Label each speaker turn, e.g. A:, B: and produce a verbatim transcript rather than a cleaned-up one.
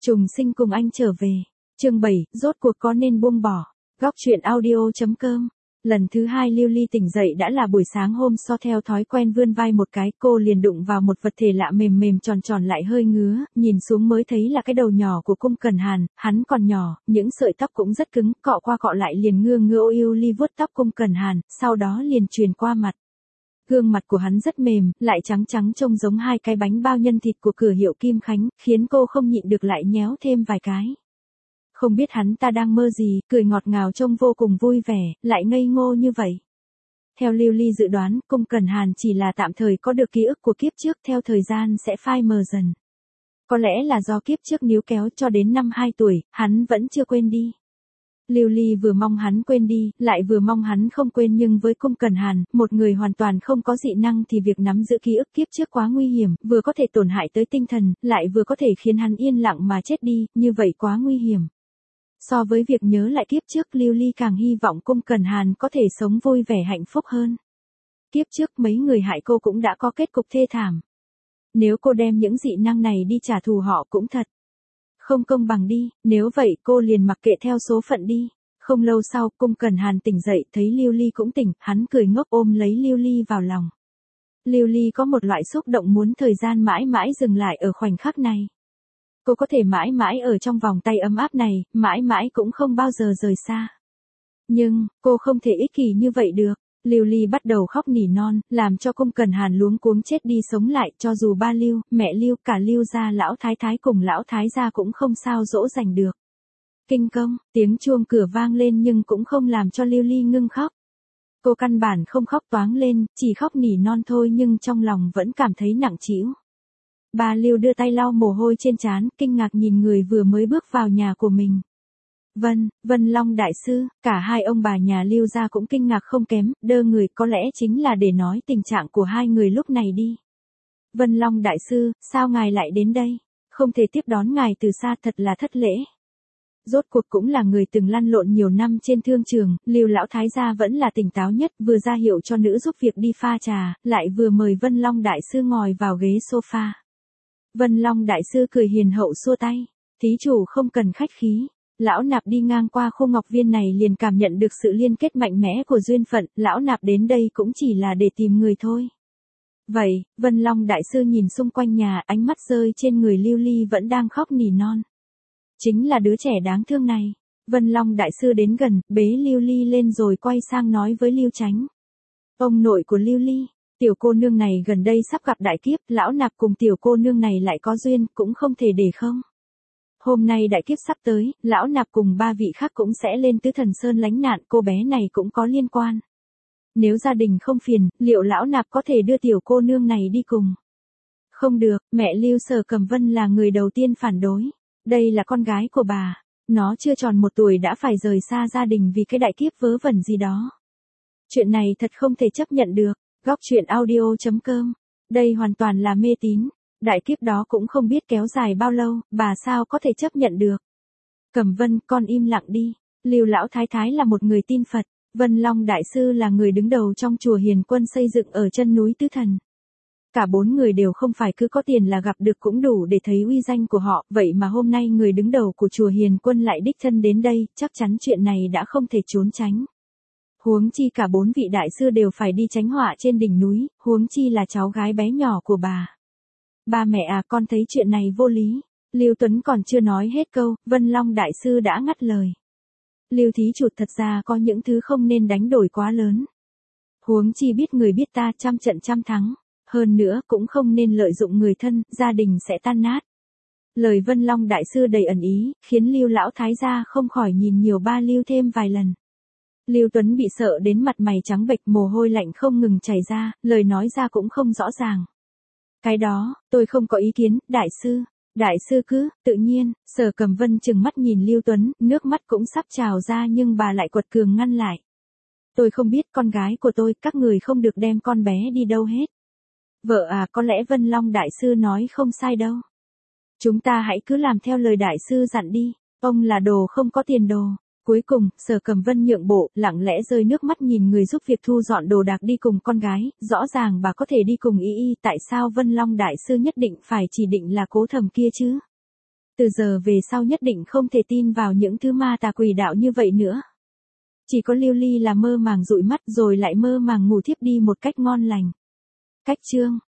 A: Trùng sinh cùng anh trở về. Chương bảy, rốt cuộc có nên buông bỏ. Góc truyện audio.com. Lần thứ hai Lưu Ly tỉnh dậy đã là buổi sáng hôm sau, theo thói quen vươn vai một cái, cô liền đụng vào một vật thể lạ mềm mềm tròn tròn lại hơi ngứa, nhìn xuống mới thấy là cái đầu nhỏ của Cung Cẩn Hàn, hắn còn nhỏ, những sợi tóc cũng rất cứng, cọ qua cọ lại liền ngưa ngưa ô yêu ly vuốt tóc Cung Cẩn Hàn, sau đó liền truyền qua mặt. Gương mặt của hắn rất mềm, lại trắng trắng trông giống hai cái bánh bao nhân thịt của cửa hiệu Kim Khánh, khiến cô không nhịn được lại nhéo thêm vài cái. Không biết hắn ta đang mơ gì, cười ngọt ngào trông vô cùng vui vẻ, lại ngây ngô như vậy. Theo Lưu Ly dự đoán, Cung Cẩn Hàn chỉ là tạm thời có được ký ức của kiếp trước, theo thời gian sẽ phai mờ dần. Có lẽ là do kiếp trước níu kéo cho đến năm hai tuổi, hắn vẫn chưa quên đi. Lưu Ly vừa mong hắn quên đi, lại vừa mong hắn không quên, nhưng với Cung Cẩn Hàn, một người hoàn toàn không có dị năng thì việc nắm giữ ký ức kiếp trước quá nguy hiểm, vừa có thể tổn hại tới tinh thần, lại vừa có thể khiến hắn yên lặng mà chết đi, như vậy quá nguy hiểm. So với việc nhớ lại kiếp trước, Lưu Ly càng hy vọng Cung Cẩn Hàn có thể sống vui vẻ hạnh phúc hơn. Kiếp trước mấy người hại cô cũng đã có kết cục thê thảm. Nếu cô đem những dị năng này đi trả thù họ cũng thật không công bằng đi, nếu vậy cô liền mặc kệ theo số phận đi. Không lâu sau, Cung Cẩn Hàn tỉnh dậy, thấy Lưu Ly cũng tỉnh, hắn cười ngốc ôm lấy Lưu Ly vào lòng. Lưu Ly có một loại xúc động muốn thời gian mãi mãi dừng lại ở khoảnh khắc này. Cô có thể mãi mãi ở trong vòng tay ấm áp này, mãi mãi cũng không bao giờ rời xa. Nhưng, cô không thể ích kỷ như vậy được. Lưu Ly bắt đầu khóc nỉ non, làm cho Cung Cẩn Hàn luống cuống chết đi sống lại, cho dù ba Lưu, mẹ Lưu, cả Lưu gia lão thái thái cùng lão thái gia cũng không sao dỗ dành được. Kinh công, tiếng chuông cửa vang lên nhưng cũng không làm cho Lưu Ly ngưng khóc. Cô căn bản không khóc toáng lên, chỉ khóc nỉ non thôi, nhưng trong lòng vẫn cảm thấy nặng trĩu. Bà Lưu đưa tay lau mồ hôi trên trán, kinh ngạc nhìn người vừa mới bước vào nhà của mình. Vân, Vân Long đại sư, cả hai ông bà nhà Lưu gia cũng kinh ngạc không kém, đơ người, có lẽ chính là để nói tình trạng của hai người lúc này đi. Vân Long đại sư, sao ngài lại đến đây? Không thể tiếp đón ngài từ xa, thật là thất lễ. Rốt cuộc cũng là người từng lăn lộn nhiều năm trên thương trường, Lưu lão thái gia vẫn là tỉnh táo nhất, vừa ra hiệu cho nữ giúp việc đi pha trà, lại vừa mời Vân Long đại sư ngồi vào ghế sofa. Vân Long đại sư cười hiền hậu xua tay, thí chủ không cần khách khí. Lão Nạp đi ngang qua khu ngọc viên này liền cảm nhận được sự liên kết mạnh mẽ của duyên phận, lão Nạp đến đây cũng chỉ là để tìm người thôi. Vậy, Vân Long đại sư nhìn xung quanh nhà, ánh mắt rơi trên người Lưu Ly vẫn đang khóc nỉ non. Chính là đứa trẻ đáng thương này. Vân Long đại sư đến gần, bế Lưu Ly lên rồi quay sang nói với Lưu Chánh. Ông nội của Lưu Ly, tiểu cô nương này gần đây sắp gặp đại kiếp, lão Nạp cùng tiểu cô nương này lại có duyên, cũng không thể để không. Hôm nay đại kiếp sắp tới, lão Nạp cùng ba vị khác cũng sẽ lên Tứ Thần Sơn lánh nạn, cô bé này cũng có liên quan. Nếu gia đình không phiền, liệu lão Nạp có thể đưa tiểu cô nương này đi cùng? Không được, mẹ Lưu Sở Cầm Vân là người đầu tiên phản đối. Đây là con gái của bà, nó chưa tròn một tuổi đã phải rời xa gia đình vì cái đại kiếp vớ vẩn gì đó. Chuyện này thật không thể chấp nhận được. Góc truyện audio.com. Đây hoàn toàn là mê tín. Đại kiếp đó cũng không biết kéo dài bao lâu, bà sao có thể chấp nhận được. Cẩm Vân, con im lặng đi. Lưu lão thái thái là một người tin Phật. Vân Long đại sư là người đứng đầu trong chùa Hiền Quân xây dựng ở chân núi Tứ Thần. Cả bốn người đều không phải cứ có tiền là gặp được cũng đủ để thấy uy danh của họ, vậy mà hôm nay người đứng đầu của chùa Hiền Quân lại đích thân đến đây, chắc chắn chuyện này đã không thể trốn tránh. Huống chi cả bốn vị đại sư đều phải đi tránh họa trên đỉnh núi, huống chi là cháu gái bé nhỏ của bà. Ba mẹ à, con thấy chuyện này vô lý. Lưu Tuấn còn chưa nói hết câu, Vân Long đại sư đã ngắt lời. Lưu thí chủ, thật ra có những thứ không nên đánh đổi quá lớn. Huống chi biết người biết ta, trăm trận trăm thắng. Hơn nữa cũng không nên lợi dụng người thân, gia đình sẽ tan nát. Lời Vân Long đại sư đầy ẩn ý, khiến Lưu lão thái gia không khỏi nhìn nhiều ba Lưu thêm vài lần. Lưu Tuấn bị sợ đến mặt mày trắng bệch, mồ hôi lạnh không ngừng chảy ra, lời nói ra cũng không rõ ràng. Cái đó, tôi không có ý kiến, đại sư. Đại sư cứ, tự nhiên, Sở Cầm Vân chừng mắt nhìn Lưu Tuấn, nước mắt cũng sắp trào ra nhưng bà lại quật cường ngăn lại. Tôi không biết con gái của tôi, các người không được đem con bé đi đâu hết. Vợ à, có lẽ Vân Long đại sư nói không sai đâu. Chúng ta hãy cứ làm theo lời đại sư dặn đi, ông là đồ không có tiền đồ. Cuối cùng, Sở Cầm Vân nhượng bộ, lặng lẽ rơi nước mắt nhìn người giúp việc thu dọn đồ đạc đi cùng con gái, rõ ràng bà có thể đi cùng y y, tại sao Vân Long đại sư nhất định phải chỉ định là Cố Thầm kia chứ? Từ giờ về sau nhất định không thể tin vào những thứ ma tà quỷ đạo như vậy nữa. Chỉ có Lưu Ly là mơ màng dụi mắt rồi lại mơ màng ngủ thiếp đi một cách ngon lành. Cách chương